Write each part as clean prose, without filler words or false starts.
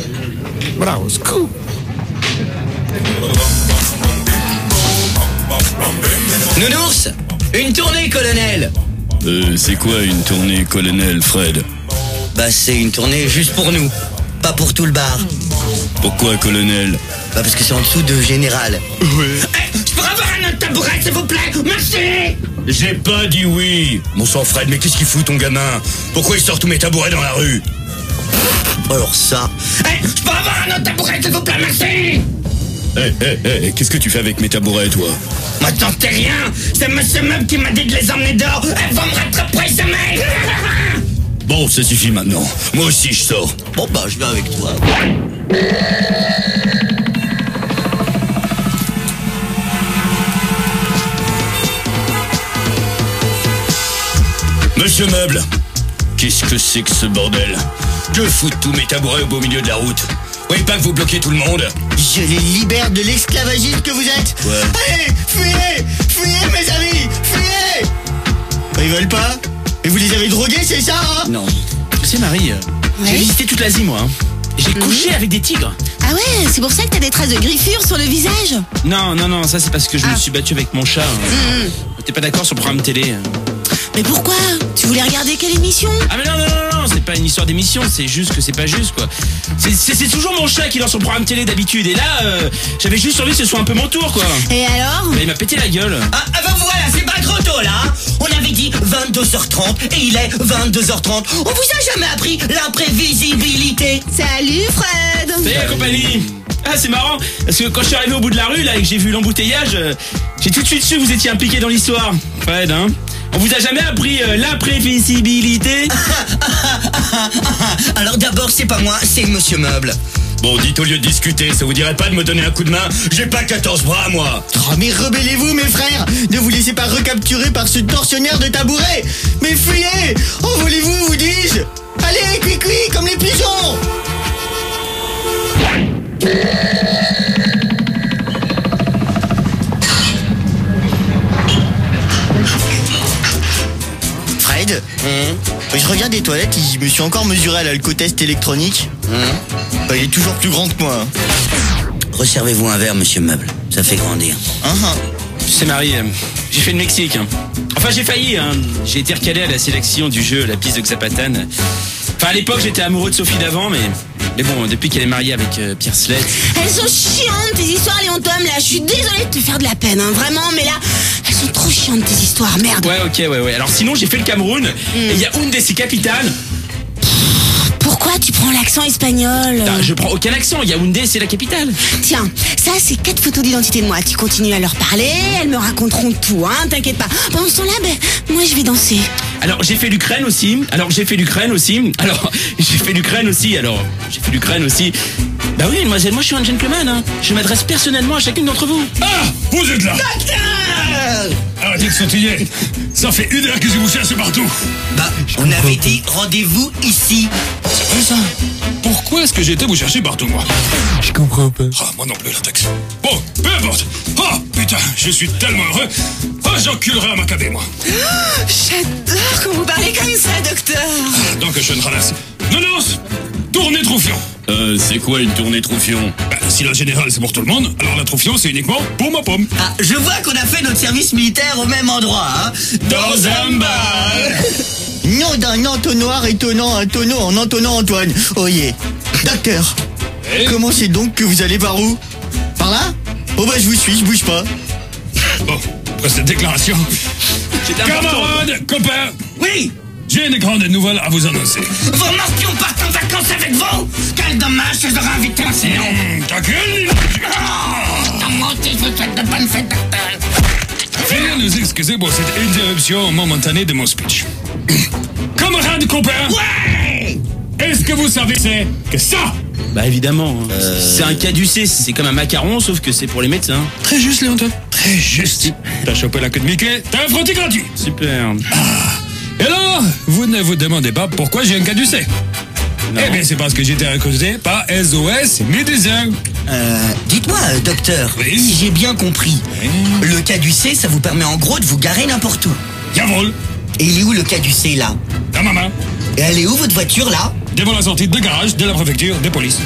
Bravo, scoop. Nounours, une tournée, colonel. C'est quoi une tournée, colonel Fred? Bah, c'est une tournée juste pour nous, pas pour tout le bar. Pourquoi, colonel? Bah, parce que c'est en dessous de général. Ouais. Je pourrais avoir un autre tabouret, s'il vous plaît? Merci. J'ai pas dit oui. Mon sang, Fred, mais qu'est-ce qu'il fout, ton gamin? Pourquoi il sort tous mes tabourets dans la rue? Alors ça... je pourrais avoir un autre tabouret, s'il vous plaît? Merci. Qu'est-ce que tu fais avec mes tabourets, toi? Moi, t'en sais rien. C'est Monsieur Meuble qui m'a dit de les emmener dehors. Elle va me rattraper, ce mec. Bon, ça suffit maintenant. Moi aussi, je sors. Bon, bah, je viens avec toi. Monsieur Meuble, qu'est-ce que c'est que ce bordel? Que foutent tous mes tabourets au beau milieu de la route? Vous voyez pas que vous bloquez tout le monde? Je les libère de l'esclavagisme que vous êtes. Ouais. Allez, fuyez. Fuyez, mes amis. Fuyez. Ils veulent pas? Et vous les avez drogués, c'est ça, hein? Non. Tu sais, Marie, j'ai visité toute l'Asie, moi. J'ai couché avec des tigres. Ah ouais, c'est pour ça que t'as des traces de griffures sur le visage? Non, ça c'est parce que je me suis battu avec mon chat. T'es pas d'accord sur le programme télé? Mais pourquoi? Tu voulais regarder quelle émission? Ah mais non, c'est pas une histoire d'émission, c'est juste que c'est pas juste, quoi. C'est toujours mon chat qui lance son programme télé d'habitude, et là, j'avais juste envie que ce soit un peu mon tour, quoi. Et alors? Mais il m'a pété la gueule. Ah bah voilà, c'est pas trop tôt, là. On avait dit 22h30, et il est 22h30. On vous a jamais appris l'imprévisibilité. Salut Fred. Salut compagnie. Ah, c'est marrant, parce que quand je suis arrivé au bout de la rue, là, et que j'ai vu l'embouteillage, j'ai tout de suite su que vous étiez impliqué dans l'histoire. Fred, hein. On vous a jamais appris l'imprévisibilité? Alors d'abord, c'est pas moi, c'est Monsieur Meuble. Bon, dites au lieu de discuter, ça vous dirait pas de me donner un coup de main? J'ai pas 14 bras, moi. Oh, mais rebellez-vous, mes frères. Ne vous laissez pas recapturer par ce tortionnaire de tabouret. Mais fuyez. Envolez-vous, vous dis-je. Allez, cuicui, comme les pigeons. Fred, je regarde les toilettes et je me suis encore mesuré à l'alcotest électronique. Il est toujours plus grand que moi. Resservez-vous un verre, Monsieur Meuble. Ça fait grandir. Tu sais, Marie, j'ai fait le Mexique. Enfin, j'ai failli. J'ai été recalé à la sélection du jeu La Piste de Xapatan. Enfin, à l'époque, j'étais amoureux de Sophie d'avant, mais bon, depuis qu'elle est mariée avec Pierre Slett... Elles sont chiantes, tes histoires, Léon Tom, là. Je suis désolée de te faire de la peine, vraiment, mais là, elles sont trop chiantes, tes histoires, merde. Ouais, ok. Alors sinon, j'ai fait le Cameroun, et il y a une de ses capitales... Pourquoi tu prends l'accent espagnol? Non, je prends aucun accent, Yaoundé, c'est la capitale. Tiens, ça c'est 4 photos d'identité de moi. Tu continues à leur parler, elles me raconteront tout, hein, t'inquiète pas. Pendant ce temps-là, moi je vais danser. Alors j'ai fait l'Ukraine aussi. Bah oui, mademoiselle, moi je suis un gentleman, hein. Je m'adresse personnellement à chacune d'entre vous. Ah, vous êtes là. Docteur! Arrêtez de sautiller. Ça fait 1 heure que je vous cherche partout. Bah, on avait dit rendez-vous ici. C'est vrai ça? Pourquoi est-ce que j'ai été vous chercher partout, moi? Je comprends pas. Ah, moi non plus, la taxe. Bon, peu importe. Ah, putain, je suis tellement heureux. Ah, j'enculerai à Maccabée, moi. J'adore quand vous parlez comme ça, docteur. Donc, je ne ralasse. Non, tournée Troufion. C'est quoi une tournée Troufion? Si la générale c'est pour tout le monde, alors la Troufion c'est uniquement pour ma pomme. Ah, je vois qu'on a fait notre service militaire au même endroit, hein. Dans un bar. Nom d'un entonnoir étonnant un tonneau en entonnant Antoine. Oyez. Docteur, comment c'est donc que vous allez par où? Par là? Oh bah je vous suis, je bouge pas. Bon, après cette déclaration... Camarades, copains. Oui. J'ai une grande nouvelle à vous annoncer. Vos morpions partent en vacances avec vous. Quel dommage, je les aurais invités à séance. Ta gueule. Moi aussi, je vous souhaite de bonnes fêtes, docteur. Veuillez nous excuser pour cette interruption momentanée de mon speech. Camarades, copains. Ouais. Est-ce que vous savez c'est que ça? Bah évidemment, c'est un caducée, c'est comme un macaron, sauf que c'est pour les médecins. Très juste, Léonton. Très juste. T'as chopé la queue de Mickey, t'as un frottis gratuit. Super. Et alors, vous ne vous demandez pas pourquoi j'ai un caducée? Eh bien, c'est parce que j'ai été accusé par SOS Médecins. Dites-moi, docteur, Oui. si j'ai bien compris, le caducée, ça vous permet en gros de vous garer n'importe où. Jawohl. Et il est où le caducée, là? Ta maman. Et elle est où votre voiture, là? devant la sortie de garage de la préfecture de police.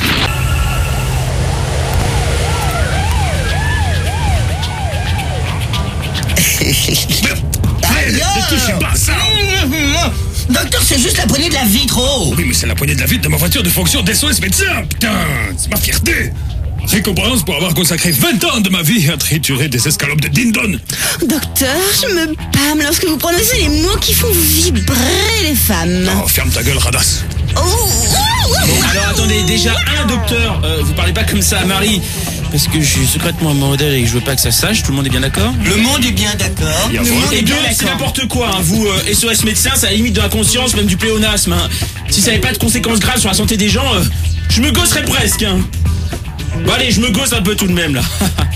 Ne touchez pas à ça! Docteur, c'est juste la poignée de la vitre, oh! Oui, mais c'est la poignée de la vitre de ma voiture de fonction d'SOS médecin! Putain, c'est ma fierté! Récompense pour avoir consacré 20 ans de ma vie à triturer des escalopes de dindon! Docteur, je me pâme lorsque vous prononcez les mots qui font vibrer les femmes. Oh, ferme ta gueule, radasse! Oh. Bon, alors attendez, déjà docteur, vous parlez pas comme ça à Marie, parce que je suis secrètement un modèle et que je veux pas que ça se sache, tout le monde est bien d'accord? Le monde est bien d'accord. Le monde Et deux, c'est n'importe quoi, hein. Vous, SOS médecin, c'est à la limite de l'inconscience, même du pléonasme, hein. Si ça n'avait pas de conséquences graves sur la santé des gens, je me gosserais presque, hein. Bon allez, je me gosse un peu tout de même là.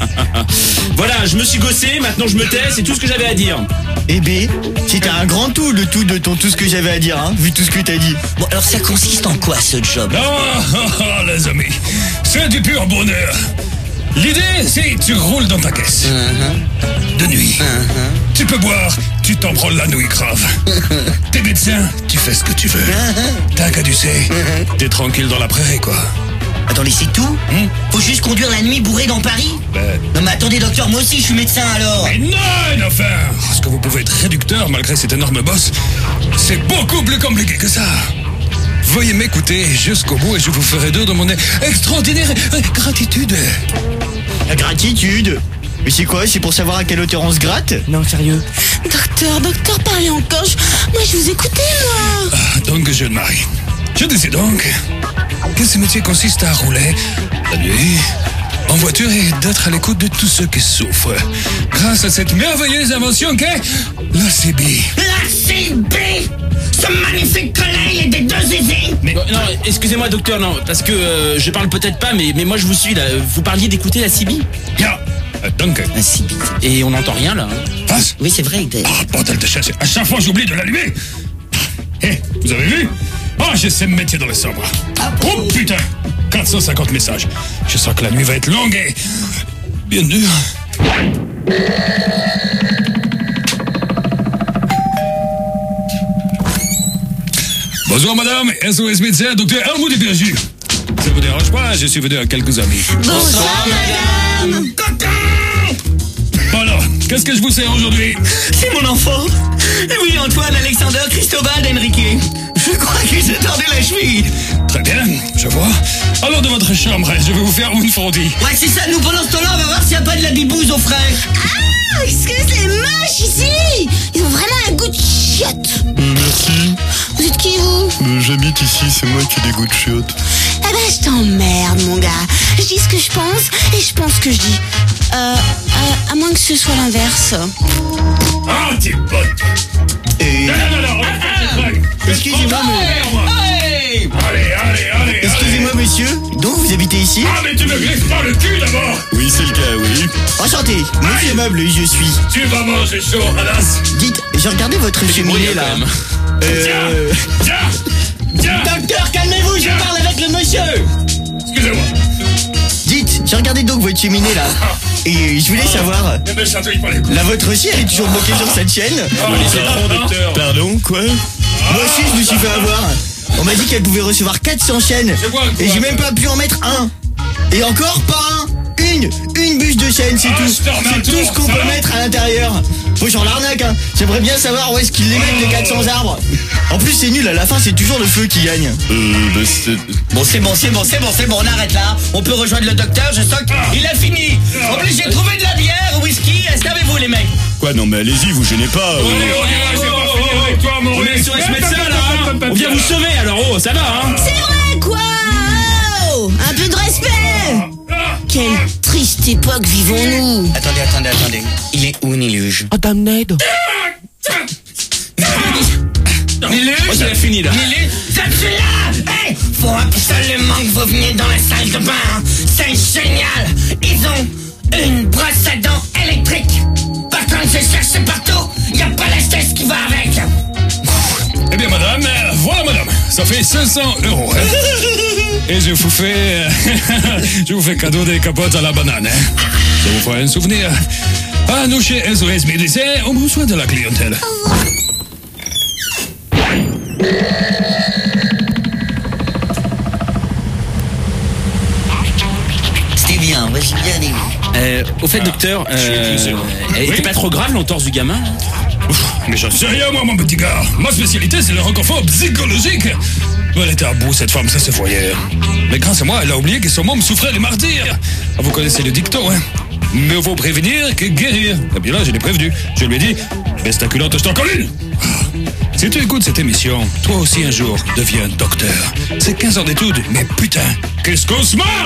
Voilà, je me suis gossé, maintenant je me tais, c'est tout ce que j'avais à dire. Eh B, c'était un grand tout de ton tout ce que j'avais à dire, hein, vu tout ce que t'as dit. Bon, alors ça consiste en quoi ce job? Les amis, c'est du pur bonheur. L'idée, c'est tu roules dans ta caisse. De nuit. Tu peux boire, tu t'en prends la nouille grave. T'es médecin, tu fais ce que tu veux. T'as un caducé, t'es tranquille dans la prairie, quoi. Attendez, c'est tout? Faut juste conduire la nuit bourré dans Paris? Non mais attendez docteur, moi aussi je suis médecin alors. Mais non, enfin, est-ce que vous pouvez être réducteur malgré cet énorme boss? C'est beaucoup plus compliqué que ça. Veuillez m'écouter jusqu'au bout et je vous ferai d'eux de mon extraordinaire gratitude. La gratitude? Mais c'est quoi? C'est pour savoir à quelle hauteur on se gratte? Non, sérieux. Docteur, parlez encore. Moi, je vous écoutais, moi. Donc, jeune Marie, je disais donc que ce métier consiste à rouler la nuit en voiture et d'être à l'écoute de tous ceux qui souffrent grâce à cette merveilleuse invention qu'est la CB. La CB! Ce magnifique collègue des deux zizi! Mais non, excusez-moi docteur, non, parce que je parle peut-être pas, mais moi je vous suis là. Vous parliez d'écouter la CB? Bien, donc. La CB. Et on n'entend rien là, hein. Passe. Oui, c'est vrai. Ah, bordel de chasse, à chaque fois j'oublie de l'allumer. Hé, vous avez vu? Ah, je sais me mettre dans les sombres. Oh putain, 450 messages. Je sens que la nuit va être longue et bien dure. Bonjour madame, SOS médecin, docteur Helmut Berger. Ça vous dérange pas, je suis venu à quelques amis. Bonsoir, madame. Alors, qu'est-ce que je vous sers aujourd'hui? C'est mon enfant. Oui, Antoine Alexander Cristobal d'Enrique. Je crois qu'il s'est tordu la cheville. Très bien, je vois. Alors de votre chambre, je vais vous faire une frottie. Ouais, c'est ça, nous pendant ce temps-là, on va voir s'il n'y a pas de la bibouze au frais. Ah, est-ce que c'est moche ici? Ils ont vraiment un goût de chiotte. Merci. Vous êtes qui, vous? J'habite ici, c'est moi qui dégoûte chiottes. Eh ben, je t'emmerde, mon gars. Je dis ce que je pense et je pense ce que je dis. À moins que ce soit l'inverse. Ah, t'es pote. Non, Excusez-moi, Allez. Excusez-moi, monsieur. Donc, vous habitez ici? Ah, mais tu me griffes pas le cul d'abord. Oui, c'est le cas, oui. Enchanté. Monsieur Meuble, je suis. Tu vas manger chaud, Alas. Dites, j'ai regardé votre cheminée là. Tiens. Docteur, calmez-vous, je parle avec le monsieur. Excusez-moi. Dites, j'ai regardé donc votre cheminée là. Et je voulais savoir, Ne me chatouille pas les couilles. la vôtre aussi, elle est toujours bloquée sur cette chaîne? Pardon, quoi? Moi aussi, je me suis fait avoir. On m'a dit qu'elle pouvait recevoir 400 chaînes. C'est quoi, Et j'ai même pas pu en mettre un. Et encore pas un. Une bûche de chaîne, c'est tout. je te remets un C'est tout tour, ce qu'on ça peut va mettre à l'intérieur. Faut genre l'arnaque, hein. J'aimerais bien savoir où est-ce qu'ils les mettent les 400 arbres. En plus, c'est nul, à la fin, c'est toujours le feu qui gagne. C'est... Bon, c'est bon, on arrête là. On peut rejoindre le docteur, je sens qu'il a fini. En plus, j'ai trouvé de la bière, whisky. Servez-vous, les mecs. Quoi, non mais allez-y, vous gênez pas. J'ai pas fini avec toi, mon On est SOS médecin là, hein. On vient vous sauver alors, ça va, hein. C'est vrai, quoi? Oh, un peu de respect. Quelle triste époque vivons-nous. Attendez. Il est où, Niluge? Niluge, il a fini là. Vous êtes là? Hey, faut absolument que vous veniez dans la salle de bain. C'est génial. Ils ont une brosse à dents électrique. Par contre, j'ai cherché partout. Y a pas la chaise qui va avec. Eh bien, madame, voilà, madame. Ça fait 500 €. Hein. Et je vous fais cadeau des capotes à la banane. Hein. Ça vous fera un souvenir. Ah, nous, chez SOS Médecin, on reçoit de la clientèle. j'ai bien aimé. Au fait, docteur, elle était pas trop grave l'entorse du gamin? Mais j'en sais rien, moi, mon petit gars. Ma spécialité, c'est le reconfort psychologique. Elle était à bout, cette femme, ça se voyait. Mais grâce à moi, elle a oublié que son môme souffrait de martyrs. Vous connaissez le dicton, hein? Mieux vaut prévenir que guérir. Et bien là, je l'ai prévenu. Je lui ai dit, baisse ta culotte, je t'en colle une. Si tu écoutes cette émission, toi aussi un jour, deviens docteur. C'est 15 ans d'études, mais putain, qu'est-ce qu'on se marre!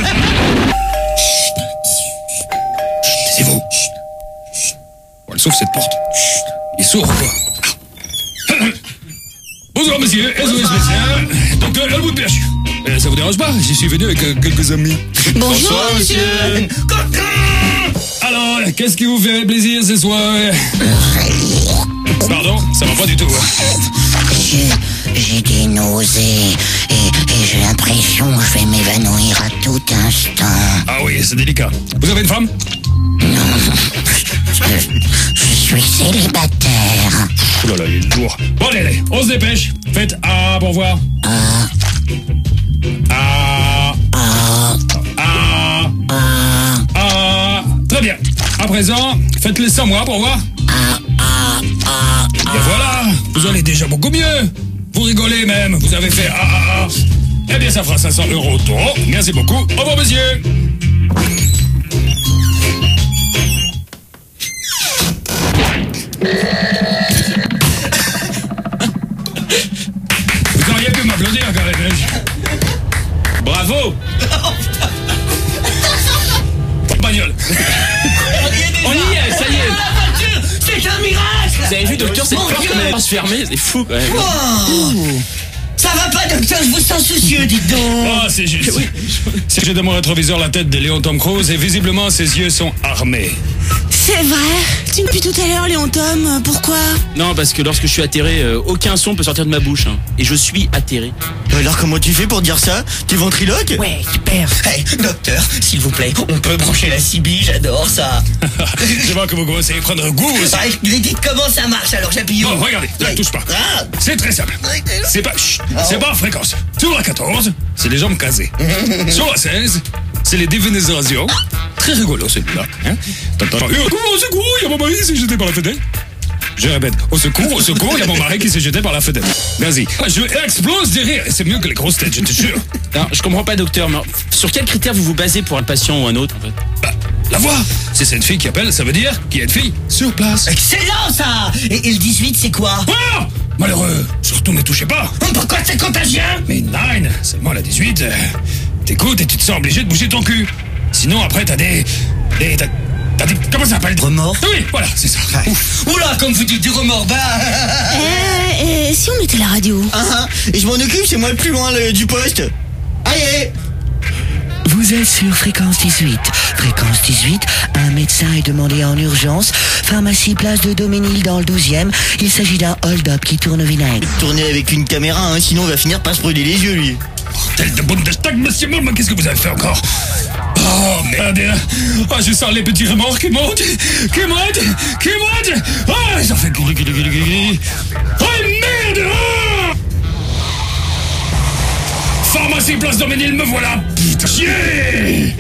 C'est vous. Bon, elle s'ouvre cette porte. Il est sourd, quoi. Bonjour, monsieur, SOS médecin, docteur Helmut Berchu. Ça vous dérange pas? J'y suis venu avec quelques amis. Bonjour, monsieur. Alors, qu'est-ce qui vous fait plaisir ce soir? Pardon, ça va pas du tout. J'ai des nausées et j'ai l'impression que je vais m'évanouir à tout instant. Ah oui, c'est délicat. Vous avez une femme? Je suis célibataire. Ouh là là, il est lourd. Bon, allez, on se dépêche. Faites A pour voir. A. Très bien. À présent, faites-le sans moi pour voir. Et voilà, vous allez déjà beaucoup mieux. Vous rigolez même, vous avez fait A. Eh bien, ça fera 500 € taux. Merci beaucoup. Au revoir, monsieur. Vous auriez pu m'applaudir, quand même. Bravo! Bagnole. On y est, ça y est! La voiture, c'est un miracle. Vous avez vu, docteur, cette porte, on allait pas se fermer, c'est fou, quand même. Oh, ça va pas, docteur, je vous sens soucieux, dites donc. Ah, c'est juste. Si j'ai dans mon rétroviseur la tête de Léon Tom Cruise et visiblement ses yeux sont armés. C'est vrai. Tu me dis tout à l'heure, Léon Tom, pourquoi? Non, parce que lorsque je suis atterré, aucun son peut sortir de ma bouche. Hein. Et je suis atterré. Alors comment tu fais pour dire ça? T'es ventriloque? Ouais, super. Hey, docteur, s'il vous plaît, on peut brancher la CB, j'adore ça. Je vois que vous commencez à y prendre goût aussi. Ouais, dites comment ça marche, alors j'appuie. Bon, regardez, ne touche pas. Ah. C'est très simple. C'est pas, c'est pas fréquence. Sur la 14, c'est les jambes casées. Sur la 16, c'est les dévénésations. Très rigolo celui-là. Hein? T'entends, au secours, il y a mon mari qui s'est jeté par la fenêtre. Je répète, au secours, il y a mon mari qui s'est jeté par la fenêtre. Vas-y. Je explose de rire. C'est mieux que les grosses têtes, je te jure. Non, je comprends pas, docteur, mais sur quels critères vous vous basez pour un patient ou un autre, en fait? Bah, la voix. C'est cette fille qui appelle, ça veut dire qu'il y a une fille sur place. Excellent, ça. Et le 18, c'est quoi? Ah! Malheureux, surtout ne touchez pas. Pourquoi c'est contagieux? Mais 9, seulement la 18, t'écoutes et tu te sens obligé de bouger ton cul. Sinon, après, t'as des comment ça s'appelle? Remords? Oui, voilà, c'est ça. Ouf. Oula, comme vous dites, du remords, bah... Et si on mettait la radio? Et je m'en occupe, c'est moi le plus loin du poste. Allez! Vous êtes sur Fréquence 18. Fréquence 18, un médecin est demandé en urgence. Pharmacie Place de Doménil dans le 12e. Il s'agit d'un hold-up qui tourne au vinaigre. Tournez avec une caméra, hein, sinon on va finir par se brûler les yeux, lui. Tel de Bundestag, monsieur Mollman, qu'est-ce que vous avez fait encore? Oh merde! Ah, je sens les petits remords qui montent! Ah, ils ont fait gris. Oh merde! Ah Pharmacie Place Doménil, me voilà! Putain, chier!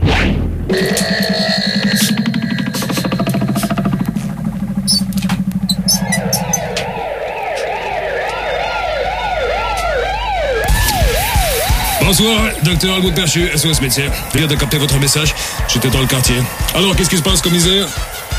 Bonsoir, docteur Helmut Berchu, SOS médecin. Je viens de capter votre message. J'étais dans le quartier. Alors, qu'est-ce qui se passe, commissaire?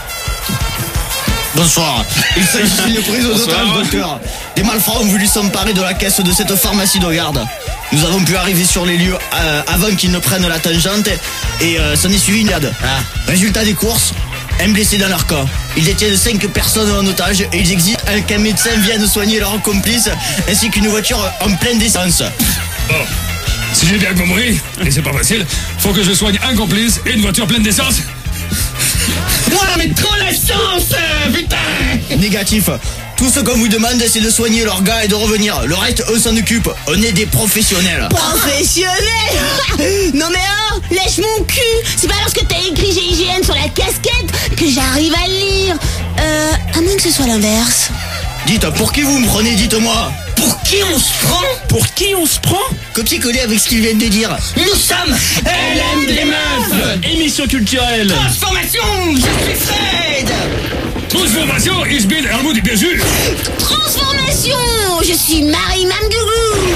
Bonsoir. Il s'agit d'une prise d'otage, docteur. Des malfrats ont voulu s'emparer de la caisse de cette pharmacie de garde. Nous avons pu arriver sur les lieux avant qu'ils ne prennent la tangente et s'en est suivi une garde. Résultat des courses, un blessé dans leur cas. Ils détiennent 5 personnes en otage et ils exigent qu'un médecin vienne soigner leurs complices ainsi qu'une voiture en pleine d'essence. Bon. Si j'ai bien compris, et c'est pas facile, faut que je soigne un complice et une voiture pleine d'essence. Voilà, mais trop l'essence, putain. Négatif. Tout ce qu'on vous demande, c'est de soigner leurs gars et de revenir. Le reste, eux s'en occupent. On est des professionnels. Professionnel? Non mais lèche mon cul. C'est pas parce que t'as écrit GIGN sur la casquette que j'arrive à le lire. À moins que ce soit l'inverse. Dites, pour qui vous me prenez, dites-moi. Pour qui on se prend? Pour qui on se prend? Copier-coller avec ce qu'ils viennent de dire. Nous sommes LM des meufs. Émission culturelle. Transformation, je suis Fred. Transformation, Isbin, Hermoud et Bézu. Transformation, je suis Marie Mamgougou.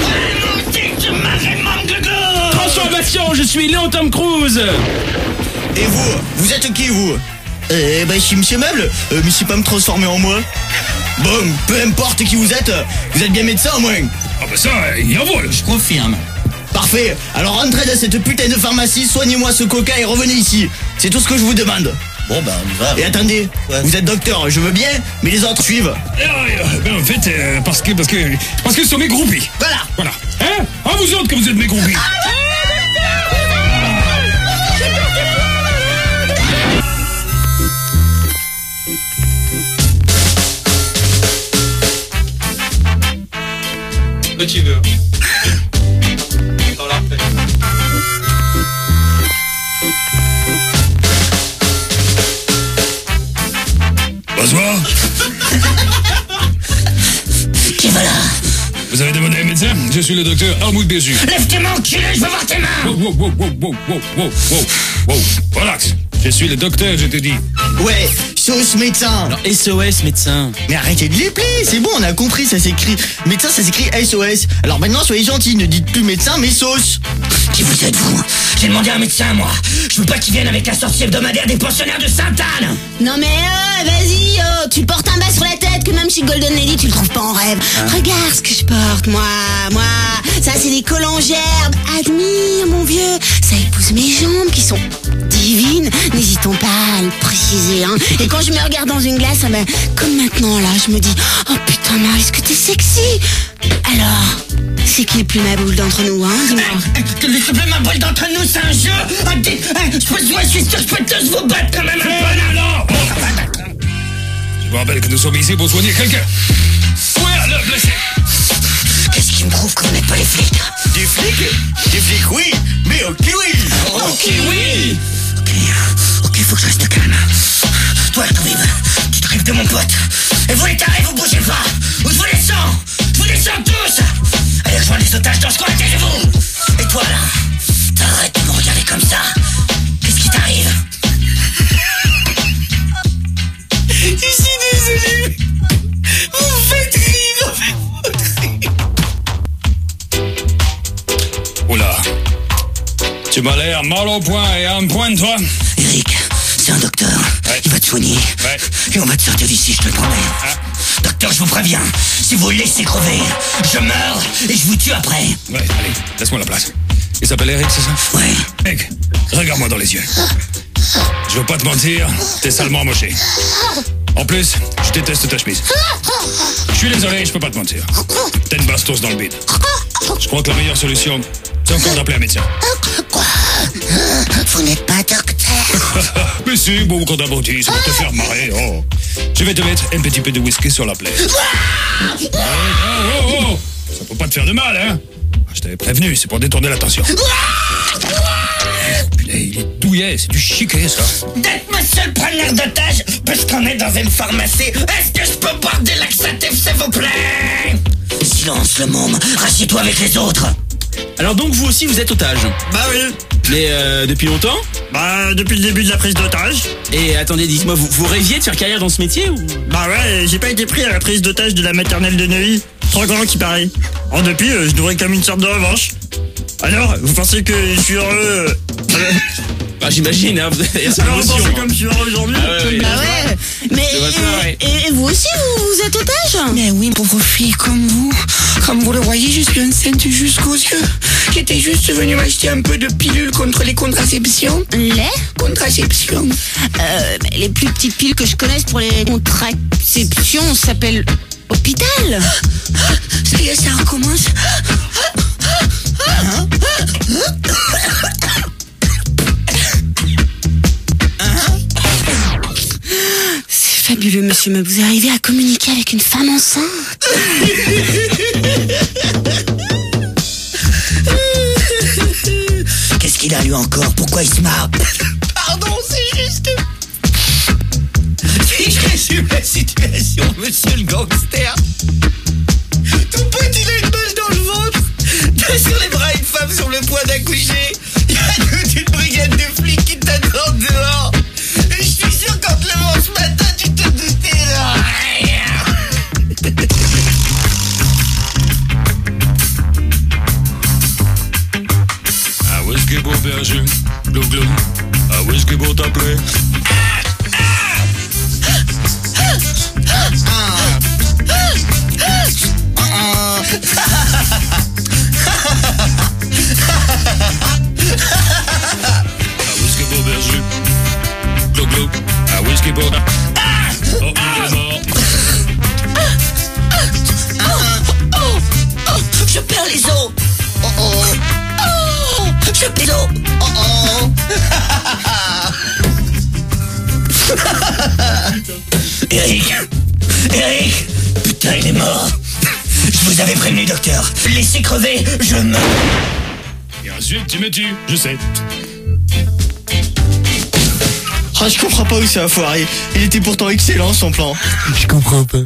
Transformation, je suis Léon Tom Cruise. Et vous êtes qui, vous? Je suis Monsieur Meuble, mais je sais pas me transformer en moi. Bon, peu importe qui vous êtes bien médecin au moins. Ah bah ça, il envole. Je confirme. Parfait, alors rentrez dans cette putain de pharmacie, soignez-moi ce coca et revenez ici. C'est tout ce que je vous demande. Bon bah on y va. Et attendez, vous êtes docteur, je veux bien, mais les autres suivent. Ben en fait, parce que ce sont mes groupies. Voilà. Hein? Ah, vous autres que vous êtes mes groupies. Que tu veux. Dans la paix. Bonsoir. Qui va là? Vous avez demandé un médecin? Je suis le docteur Hermoud Bézu. Lève tes mains, enculé, je veux voir tes mains. Wow. Relax. Je suis le docteur, je te dis. Ouais, sauce médecin. Alors, SOS médecin. Mais arrêtez de les plaire, c'est bon, on a compris, ça s'écrit. Médecin, ça s'écrit SOS. Alors maintenant, soyez gentils, ne dites plus médecin, mais sauce. Qui vous êtes, vous? J'ai demandé à un médecin, moi. Je veux pas qu'il vienne avec la sortie hebdomadaire des pensionnaires de Sainte-Anne. Non mais vas-y, tu portes un bas sur la tête que même chez Golden Lady tu le trouves pas en rêve. Regarde ce que je porte, moi. Ça c'est des collants gerbes. Admire, mon vieux. Ça épouse mes jambes qui sont divines. N'hésitons pas à le préciser, hein. Et quand je me regarde dans une glace, comme maintenant là, je me dis, oh putain, Marie, est-ce que t'es sexy? Alors, c'est qui le plus maboule d'entre nous, hein? Dis-moi. Le plus maboule d'entre nous, c'est un jeu. Je suis sûr que je peux tous vous battre quand même un peu. Non. Je vous rappelle que nous sommes ici pour soigner quelqu'un. Ouais, le blessé. Qu'est-ce qui me prouve que vous n'êtes pas les flics? Des flics? Des flics, oui, mais au kiwi. Oui. Ok, faut que je reste calme. Toi, tu te rives de mon pote. Et vous les tarés, vous bougez pas. Ou je vous descends tous. Allez, rejoindre les otages dans ce coin, taisez-vous. Et toi, là, t'arrêtes de me regarder comme ça. Qu'est-ce qui t'arrive? Je suis désolé. Vous me faites rire. Oula. Tu m'as l'air mal au point et à un point, toi. Eric, c'est un docteur. Ouais. Il va te soigner. Ouais. Et on va te sortir d'ici, je te le promets. Docteur, je vous préviens. Si vous le laissez crever, je meurs et je vous tue après. Ouais, allez, laisse-moi la place. Il s'appelle Eric, c'est ça? Ouais. Mec, regarde-moi dans les yeux. Je veux pas te mentir, t'es salement amoché. En plus, je déteste ta chemise. Je suis désolé, je peux pas te mentir. T'as une bastos dans le bide. Je crois que la meilleure solution, c'est encore d'appeler un médecin. Quoi? Vous n'êtes pas docteur? Mais si, bon, quand d'abruti, c'est pour te faire marrer. Oh. Je vais te mettre un petit peu de whisky sur la plaie. Oh. Ça peut pas te faire de mal, hein? Je t'avais prévenu, c'est pour détourner l'attention. Putain, il est douillet, c'est du chiquet, ça. D'être monsieur le preneur d'otage, parce qu'on est dans une pharmacie. Est-ce que je peux boire des laxatifs, s'il vous plaît? Silence, le môme. Rassieds-toi avec les autres. Alors donc vous aussi vous êtes otage. Bah oui. Mais depuis longtemps? Bah depuis le début de la prise d'otage. Et attendez, dites-moi, vous rêviez de faire carrière dans ce métier ou? Bah ouais, j'ai pas été pris à la prise d'otage de la maternelle de Neuilly. Trop grand qui paraît. Alors depuis, je nourris comme une sorte de revanche. Alors, vous pensez que je suis heureux Bah j'imagine, hein, il y a cette Alors vous émotion. pensez comme je suis heureux aujourd'hui Ouais. Bah ouais. Mais Je vois ça, ouais. et vous aussi, vous êtes otage? Mais oui, pauvre fille, comme vous. Comme vous le voyez, je suis enceinte jusqu'aux yeux. J'étais juste venue m'acheter un peu de pilules contre les contraceptions. Les Contraceptions. Les plus petites piles que je connaisse pour les contraceptions s'appellent hôpital. Ça y est, ça recommence. C'est fabuleux, monsieur, mais vous arrivez à communiquer avec une femme enceinte? Qu'est-ce qu'il a lui encore? Pourquoi il se marre? Pardon, c'est juste... Si je résume la situation, monsieur le gangster, tout Mon pote, il a une balle dans le ventre. T'as sur les bras une femme sur le point d'accoucher. Il y a toute une brigade de flics qui t'attendent dehors. Et je suis sûr qu'en te levant ce matin, tu te doutais de rien. Un whisky pour berger, glou glou. Un whisky pour t'appeler. Un whisky pour berger, glou glou. Un whisky pour... Oh, il est mort. Je perds les os. Je perds les os. Eric, putain, il est mort. Je vous avais prévenu, docteur. Laissez crever, je meurs. Et ensuite, tu me tues, je sais. Ah, je comprends pas où ça a foiré. Il était pourtant excellent son plan. Je comprends pas.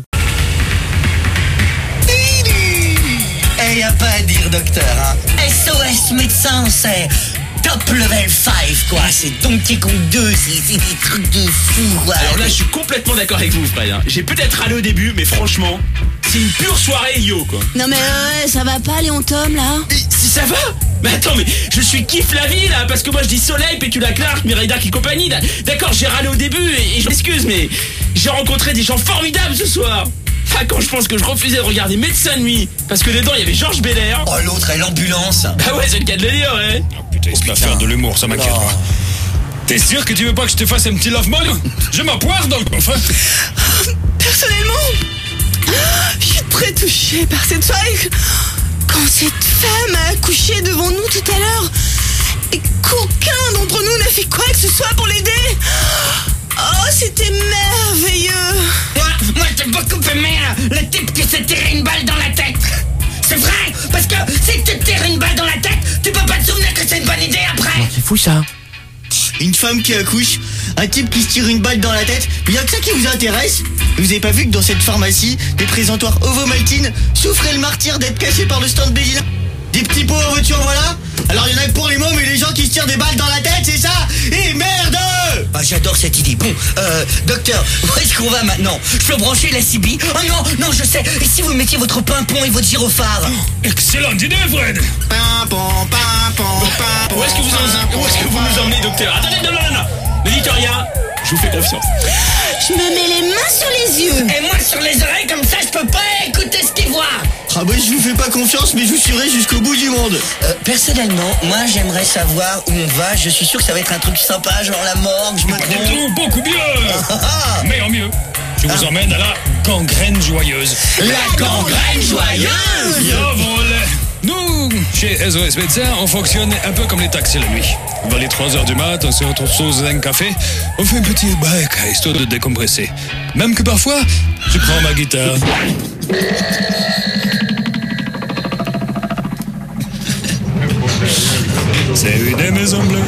Y a pas à dire, docteur, hein. SOS médecin, c'est top level 5, quoi. C'est Donkey Kong 2, c'est des trucs de fou, quoi. Alors là, je suis complètement d'accord avec vous, Fred. J'ai peut-être râlé au début, mais franchement, c'est une pure soirée yo, quoi. Non mais ça va pas, Léon Tom, là? Mais si ça va? Mais attends, mais je suis kiffe la vie, là, parce que moi je dis Soleil, Pétula Clark, Mireille Dark et compagnie, là. D'accord, j'ai râlé au début, et je m'excuse, mais j'ai rencontré des gens formidables ce soir. Ah, quand je pense que je refusais de regarder Médecin de nuit, parce que dedans il y avait Georges Belair. Oh, l'autre est l'ambulance. Bah ouais, c'est le cas de le dire, ouais. Oh putain, il se va faire de l'humour, ça m'inquiète pas. T'es sûr que tu veux pas que je te fasse un petit lavement? J'ai ma poire dans le coffre. Personnellement, je suis très touchée par cette soirée. Quand cette femme a accouché devant nous tout à l'heure, et qu'aucun d'entre nous n'a fait quoi que ce soit pour l'aider. Oh, c'était merveilleux. Moi, j'ai beaucoup aimé le type qui s'est tiré une balle dans la tête. C'est vrai, parce que si tu te tires une balle dans la tête, tu peux pas te souvenir que c'est une bonne idée après. C'est fou ça. Une femme qui accouche, un type qui se tire une balle dans la tête. Il y a que ça qui vous intéresse? Vous avez pas vu que dans cette pharmacie, des présentoirs ovomaltine souffraient le martyre d'être cachés par le stand Bégin? Des petits pots en voiture, voilà. Alors il y en a que pour les mômes et les gens qui se tirent des balles dans la tête, c'est ça? Et merde! Ah, j'adore cette idée. Bon, docteur, où est-ce qu'on va maintenant? Je peux brancher la CB? Oh non, je sais. Et si vous mettiez votre pimpon et votre gyrophare? Excellente idée, Fred. Où est-ce que vous nous emmenez, docteur? Attendez, non. Ne dites rien, je vous fais confiance. Je me mets les mains sur les yeux. Et moi sur les oreilles, comme ça je peux pas écouter ce qu'il voit. Ah bah je vous fais pas confiance, mais je vous suivrai jusqu'au bout du monde. Personnellement, moi j'aimerais savoir où on va. Je suis sûr que ça va être un truc sympa, genre la morgue, je me Pas du trompe. tout, beaucoup mieux. Mais en mieux. Je vous emmène à la gangrène joyeuse. La gangrène joyeuse. Jawohl. Nous, chez SOS Médecins, on fonctionne un peu comme les taxis la nuit. Vers les 3h du mat, on se retrouve sous un café, on fait un petit break, histoire de décompresser. Même que parfois, je prends ma guitare. C'est une maison bleue.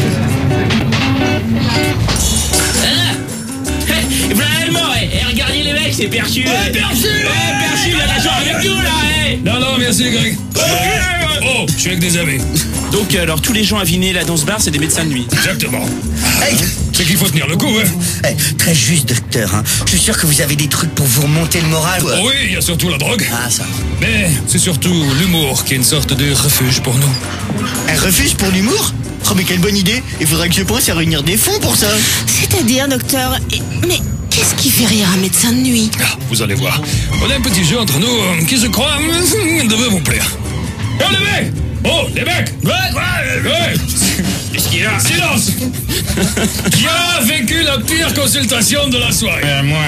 Vraiment, et regardez les mecs, c'est Perchu. Perchu, il a de l'argent avec nous, là, Non, merci Greg. Oh, je suis avec des amis. Donc, alors, tous les gens avinés là dans ce bar, c'est des médecins de nuit. Exactement. Hey. C'est qu'il faut tenir le coup, hein. Très juste, docteur. Hein. Je suis sûr que vous avez des trucs pour vous remonter le moral. Quoi. Oh oui, il y a surtout la drogue. Ah, ça. Mais c'est surtout l'humour qui est une sorte de refuge pour nous. Un refuge pour l'humour? Oh mais quelle bonne idée. Il faudrait que je pense à réunir des fonds pour ça. C'est-à-dire, docteur, mais qu'est-ce qui fait rire un médecin de nuit? Ah, vous allez voir. On a un petit jeu entre nous qui, je crois, devrait vous plaire. Oh les mecs! Oh les mecs! Ouais! Qu'est-ce qu'il y a? Silence! Qui a vécu la pire consultation de la soirée? Moi.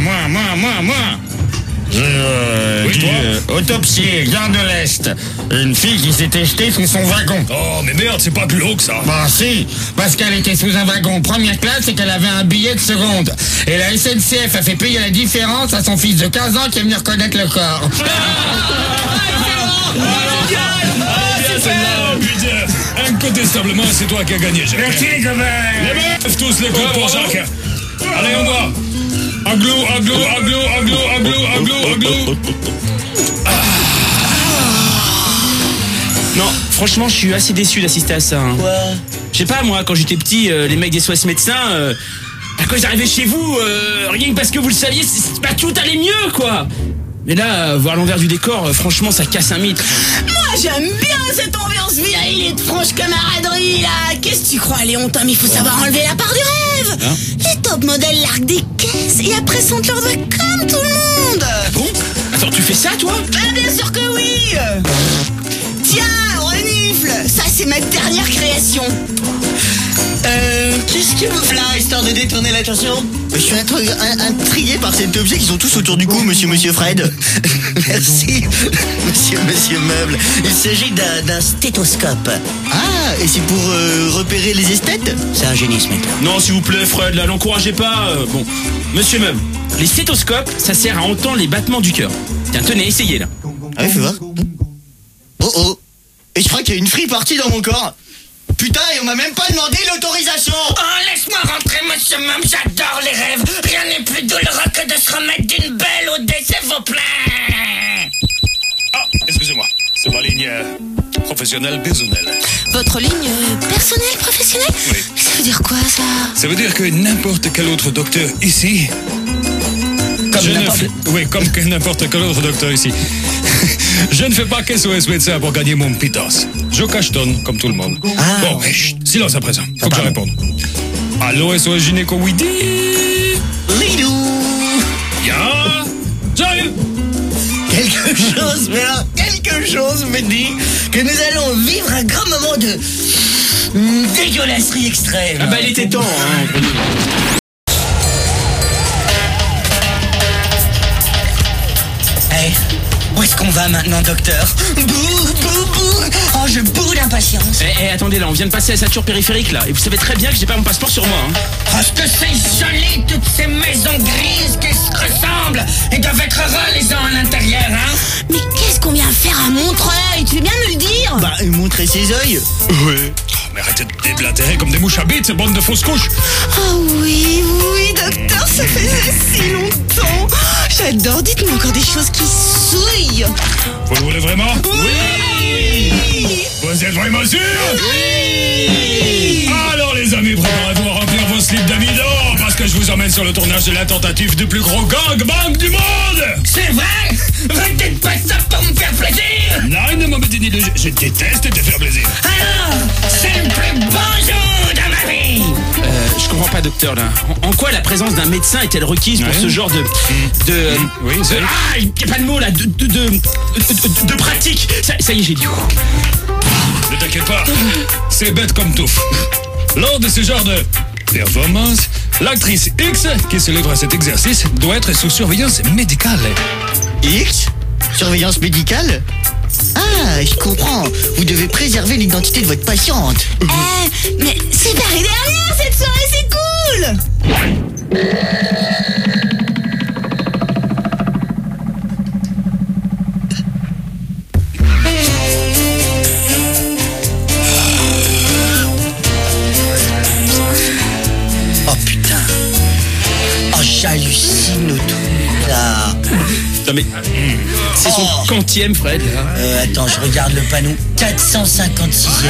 Oui, toi? Autopsie, gare de l'Est. Une fille qui s'était jetée sous son wagon. Oh, mais merde, c'est pas plus haut que ça. Bah si, parce qu'elle était sous un wagon première classe et qu'elle avait un billet de seconde. Et la SNCF a fait payer la différence à son fils de 15 ans qui est venu reconnaître le corps. Incontestablement, c'est toi qui as gagné, Jacques. Merci, copain. Les meufs, tous les coups pour Jacques. Allez, on boit. Aglou. Non, franchement, je suis assez déçu d'assister à ça. Hein. Quoi? Je sais pas, moi, quand j'étais petit, les mecs des SOS médecins, quand ils arrivaient chez vous, rien que parce que vous le saviez, tout allait mieux, quoi. Mais là, voir l'envers du décor, franchement, ça casse un mythe. Moi, j'aime bien cette ambiance virile et de franche camaraderie, là. Qu'est-ce que tu crois, Léon, Tom? Il faut savoir enlever la part du rêve. Hein? Les top modèles larguent des caisses et après sentent leurs doigts comme tout le monde. Bon, attends, tu fais ça, toi? Bien sûr que oui. Tiens, renifle. Ça, c'est ma dernière création. Qu'est-ce que vous faites là, histoire de détourner l'attention? Je suis intrigué par cet objet qu'ils ont tous autour du cou, monsieur Fred. Merci, monsieur Meuble. Il s'agit d'un stéthoscope. Ah, et c'est pour repérer les esthètes? C'est un génie, ce mec-là. Non, s'il vous plaît, Fred, là, l'encouragez pas. Bon, monsieur Meuble, les stéthoscopes, ça sert à entendre les battements du cœur. Tiens, tenez, essayez, là. Ah oui, fais voir. Oh. Et je crois qu'il y a une free party dans mon corps. Putain, et on m'a même pas demandé l'autorisation. Oh, laisse-moi rentrer, monsieur Mum, j'adore les rêves. Rien n'est plus douloureux que de se remettre d'une belle OD, s'il vous plaît. Ah, excusez-moi. C'est ma ligne professionnelle personnelle. Votre ligne personnelle, professionnelle? Oui. Ça veut dire quoi, ça? Ça veut dire que n'importe quel autre docteur ici... comme que n'importe quel autre docteur ici. Je ne fais pas qu'SOS médecin pour gagner mon pitas. Je cachetonne, comme tout le monde. Ah. Bon, mais chut, silence à présent. Faut que je réponde. Allô, SOS gynéco, oui, dis. Lidou. Ya. J'arrive. Quelque chose me dit que nous allons vivre un grand moment de dégueulasserie extrême. Ah bah, il était temps, hein. Où est-ce qu'on va maintenant, docteur? Bouh. Oh, je boue d'impatience. Attendez, là, on vient de passer à la ceinture périphérique, là. Et vous savez très bien que j'ai pas mon passeport sur moi, hein. Oh, ce que c'est joli, toutes ces maisons grises qui se ressemblent. Ils doivent être heureux, les gens à l'intérieur, hein. Mais qu'est-ce qu'on vient faire à Montreuil? Tu veux bien me le dire? Bah, montrer ses yeux. Ouais. Oh, mais arrêtez de déblatérer comme des mouches à bites, ces bandes de fausses couches. Oh oui, docteur, ça faisait si longtemps. J'adore, dites-moi encore des choses qui souillent. Vous le voulez vraiment? Oui. Vous êtes vraiment sûr? Oui. Alors les amis, préparez-vous à remplir vos slips d'amidon, parce que je vous emmène sur le tournage de la tentative du plus gros gangbang du monde. C'est vrai? Vous dites pas ça pour me faire plaisir? Non, ne m'en mettez ni de... Je déteste te faire plaisir. Alors, c'est le plus beau jour de ma vie. Je comprends pas, docteur, là. En quoi la présence d'un médecin est-elle requise pour ce genre de... Oui, c'est... Ah, il n'y a pas de mots, là. De pratique. Ça y est, j'ai dit. Ne t'inquiète pas, c'est bête comme tout. Lors de ce genre de performance, l'actrice X qui se livre à cet exercice doit être sous surveillance médicale. X? Surveillance médicale? Ah, je comprends. Vous devez préserver l'identité de votre patiente. Mais c'est Paris derrière cette soirée, c'est cool. Oh putain. Oh, j'hallucine au truc là. Non mais... C'est son quantième, Fred, là. Attends, je regarde le panneau. 456e.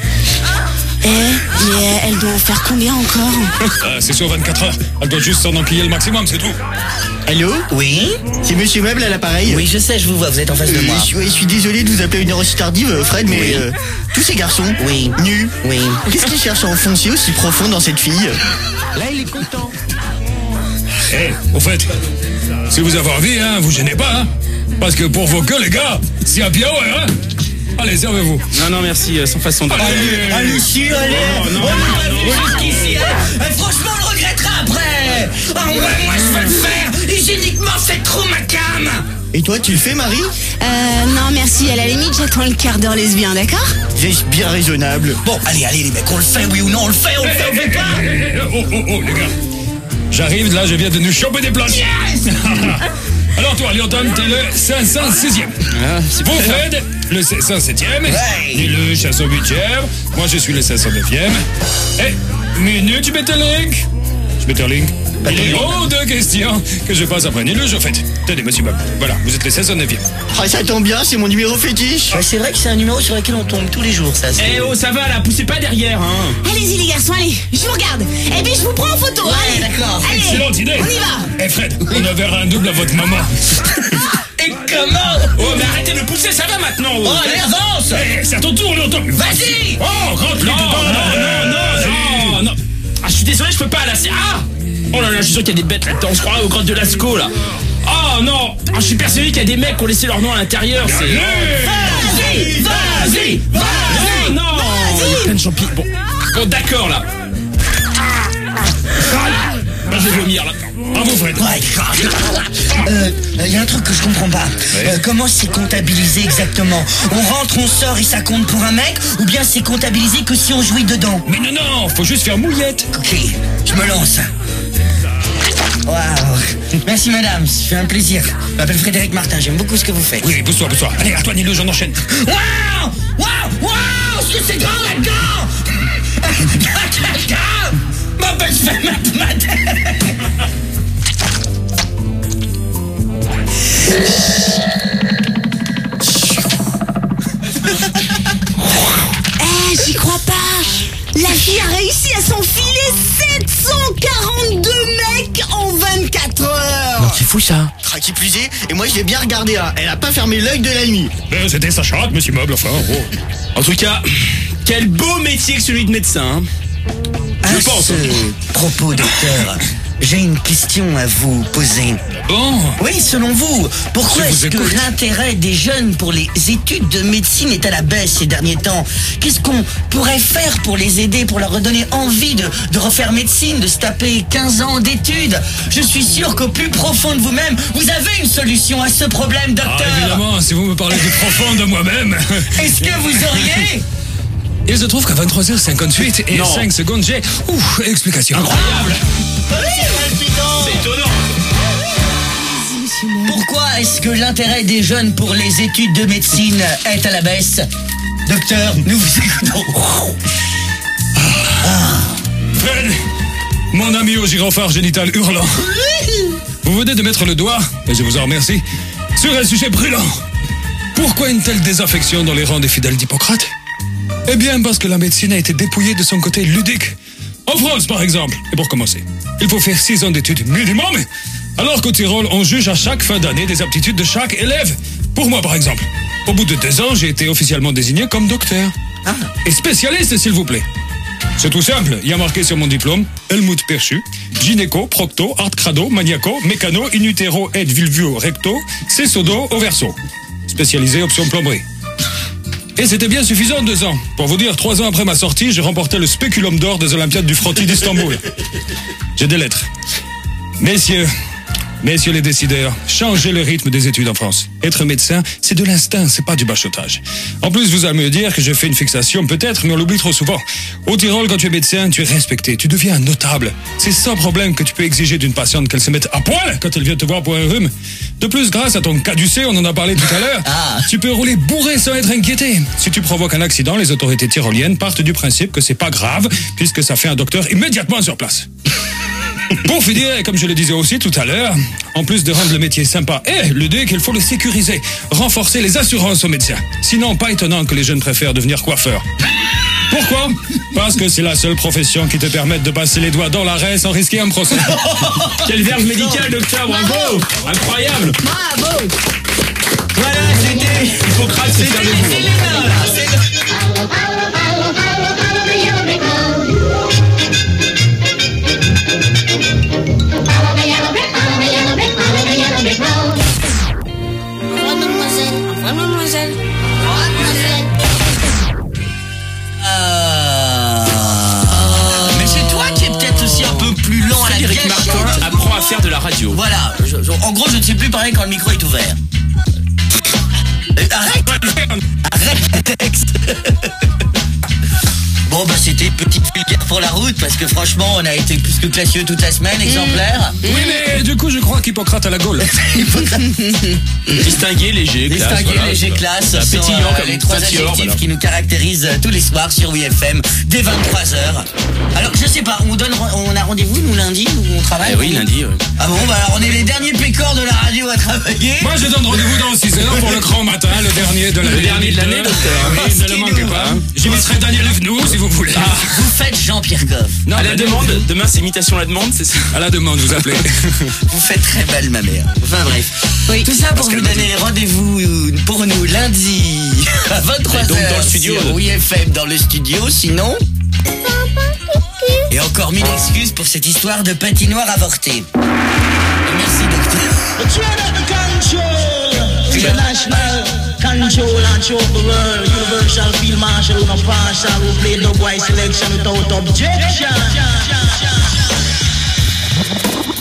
Mais elle doit en faire combien encore? C'est sur 24 heures. Elle doit juste s'en enquiller le maximum, c'est tout. Allô? Oui? C'est monsieur Meuble à l'appareil? Oui, je sais, je vous vois, vous êtes en face de moi. Je suis désolé de vous appeler une heure aussi tardive, Fred, mais tous ces garçons, nus, qu'est-ce qu'ils cherchent à enfoncer aussi profond dans cette fille? Là, il est content. Au fait, si vous avez envie, hein, vous gênez pas, hein. Parce que pour vos queues, les gars, c'est un piano, hein. Allez, servez-vous. Non, merci, sans façon de... Allez, jusqu'ici, franchement, on le regrettera après. Oh ouais, moi je veux le faire. Hygiéniquement, c'est trop ma cam. Et toi, tu le fais, Marie? Non, merci, à la limite, j'attends le quart d'heure lesbien, d'accord? C'est bien raisonnable. Bon, allez, les mecs, on le fait, oui ou non, on le fait pas? Oh, les gars. J'arrive, là, je viens de nous choper des places. Yes. Alors toi, Léonton, t'es le 506e. Vous, Fred, le 507e. Et le 508e. Moi, je suis le 509e. Minute, Bettelink. Schmetterling. Oh, deux questions que je passe après Niluge, en fait. Tenez, monsieur Bob. Voilà, vous êtes les 16e. Ah, ça tombe bien, c'est mon numéro fétiche. Ouais, c'est vrai que c'est un numéro sur lequel on tombe tous les jours, ça. Eh oh, ça va là, poussez pas derrière, hein. Allez-y les garçons, allez, je vous regarde. Et puis je vous prends en photo. Allez, d'accord. Allez, Excellente idée. on y va. Eh Fred, on a verra un double à votre maman. Et comment? Oh, mais arrêtez de pousser, ça va maintenant. Oh, allez, avance. Eh, c'est à ton tour, Léon. Vas-y. Oh, rentre-lui dedans. non. Ah, je suis désolé, je peux pas là. Oh là là, je suis sûr qu'il y a des bêtes là-dedans. On se croirait aux grottes de Lascaux là. Oh non. Ah, je suis persuadé qu'il y a des mecs qui ont laissé leur nom à l'intérieur. C'est. Vas-y. Non. Plein de champignons. Bon, d'accord là. Je vais vomir là. Bravo, Fred. Il y a un truc que je comprends pas. Comment c'est comptabilisé exactement? On rentre, on sort et ça compte pour un mec? Ou bien c'est comptabilisé que si on jouit dedans? Mais non, faut juste faire mouillette. Ok, je me lance. Waouh. Merci madame, ça fait un plaisir. Je m'appelle Frédéric Martin, j'aime beaucoup ce que vous faites. Oui, pousse-toi. Allez, à toi, Niluge, on enchaîne. Waouh, est-ce que c'est grand là-dedans? Quelqu'un m'appelle ma tête. J'y crois pas. La fille a réussi à s'enfiler 742 mecs en 24 heures. C'est fou ça. Qui plus est, et moi je l'ai bien regardé, hein. Elle a pas fermé l'œil de la nuit. C'était sa chatte, monsieur Moble, enfin. Oh. En tout cas, quel beau métier que celui de médecin. Je pense. Propos, docteur, j'ai une question à vous poser. Bon. Oui, selon vous, pourquoi est-ce que l'intérêt des jeunes pour les études de médecine est à la baisse ces derniers temps? Qu'est-ce qu'on pourrait faire pour les aider, pour leur redonner envie de refaire médecine, de se taper 15 ans d'études? Je suis sûr qu'au plus profond de vous-même, vous avez une solution à ce problème, docteur. Ah, évidemment, si vous me parlez du profond de moi-même. Est-ce que vous auriez... Il se trouve qu'à 23h58 et 5 secondes, j'ai... explication. Incroyable. C'est étonnant. Pourquoi est-ce que l'intérêt des jeunes pour les études de médecine est à la baisse? Docteur, nous vous écoutons. Fred, mon ami au gyrophare génital hurlant. Vous venez de mettre le doigt, et je vous en remercie, sur un sujet brûlant. Pourquoi une telle désaffection dans les rangs des fidèles d'Hippocrate? Eh bien, parce que la médecine a été dépouillée de son côté ludique. En France, par exemple, et pour commencer, il faut faire 6 ans d'études minimum, alors qu'au Tyrol, on juge à chaque fin d'année des aptitudes de chaque élève. Pour moi, par exemple, au bout de 2 ans, j'ai été officiellement désigné comme docteur. Et spécialiste, s'il vous plaît. C'est tout simple, il y a marqué sur mon diplôme Helmut Perchu, gynéco, procto, art crado, maniaco, mécano, in utero et vulvio recto, cessodo au verso. Spécialisé option plomberie. Et c'était bien suffisant 2 ans. Pour vous dire, 3 ans après ma sortie, j'ai remporté le spéculum d'or des Olympiades du Frottis d'Istanbul. J'ai des lettres. Messieurs les décideurs, changez le rythme des études en France. Être médecin, c'est de l'instinct, c'est pas du bachotage. En plus, vous allez me dire que j'ai fait une fixation, peut-être, mais on l'oublie trop souvent. Au Tyrol, quand tu es médecin, tu es respecté, tu deviens un notable. C'est sans problème que tu peux exiger d'une patiente qu'elle se mette à poil quand elle vient te voir pour un rhume. De plus, grâce à ton caducée, on en a parlé tout à l'heure, tu peux rouler bourré sans être inquiété. Si tu provoques un accident, les autorités tyroliennes partent du principe que c'est pas grave, puisque ça fait un docteur immédiatement sur place. Pour finir, et comme je le disais aussi tout à l'heure, en plus de rendre le métier sympa et ludique, il faut le sécuriser, renforcer les assurances aux médecins. Sinon, pas étonnant que les jeunes préfèrent devenir coiffeurs. Pourquoi? Parce que c'est la seule profession qui te permette de passer les doigts dans l'arrêt sans risquer un procès. Quel verbe médical, docteur, bravo. Incroyable. Bravo. Voilà, c'était Hippocrate, c'est fier de vous. Mais c'est toi qui es peut-être aussi un peu plus lent à la Frédéric gâchette. Martin apprend à faire de la radio. Voilà, en gros, je ne sais plus parler quand le micro est ouvert. Arrête le texte. Bon bah c'était petite vulgaire pour la route parce que franchement on a été plus que classieux toute la semaine, exemplaire. Oui mais du coup je crois qu'Hippocrate à la Gaule. Distingué, léger, classe. Distingué, voilà, léger, ça. classe. Ça, Ce sont pétillant comme les trois Satyr, adjectifs voilà. qui nous caractérisent tous les soirs sur WeFM dès 23h. Alors je sais pas, on a rendez-vous nous lundi où on travaille? Oui, lundi. Ouais. Ah bon bah alors on est les derniers pécores de la radio à travailler. Moi je donne rendez-vous dans 6 heures pour le grand matin, le dernier de l'année. Le dernier de l'année, docteur. Oui, ne le manquez pas. J'imiterai Daniel Evenou si vous voulez. Vous faites Jean-Pierre Goff. Non, à la demande, demain c'est imitation à la demande, c'est ça? À la demande, vous appelez. Vous faites très belle ma mère. Enfin bref. Oui. Tout ça pour vous donner rendez-vous pour nous lundi à 23h. Donc dans le studio. Sur WeFM dans le studio, sinon. Et encore mille excuses pour cette histoire de patinoire avortée. Merci docteur. International control and show the world. Universal field marshal, no partial. Who play the white selection without objection.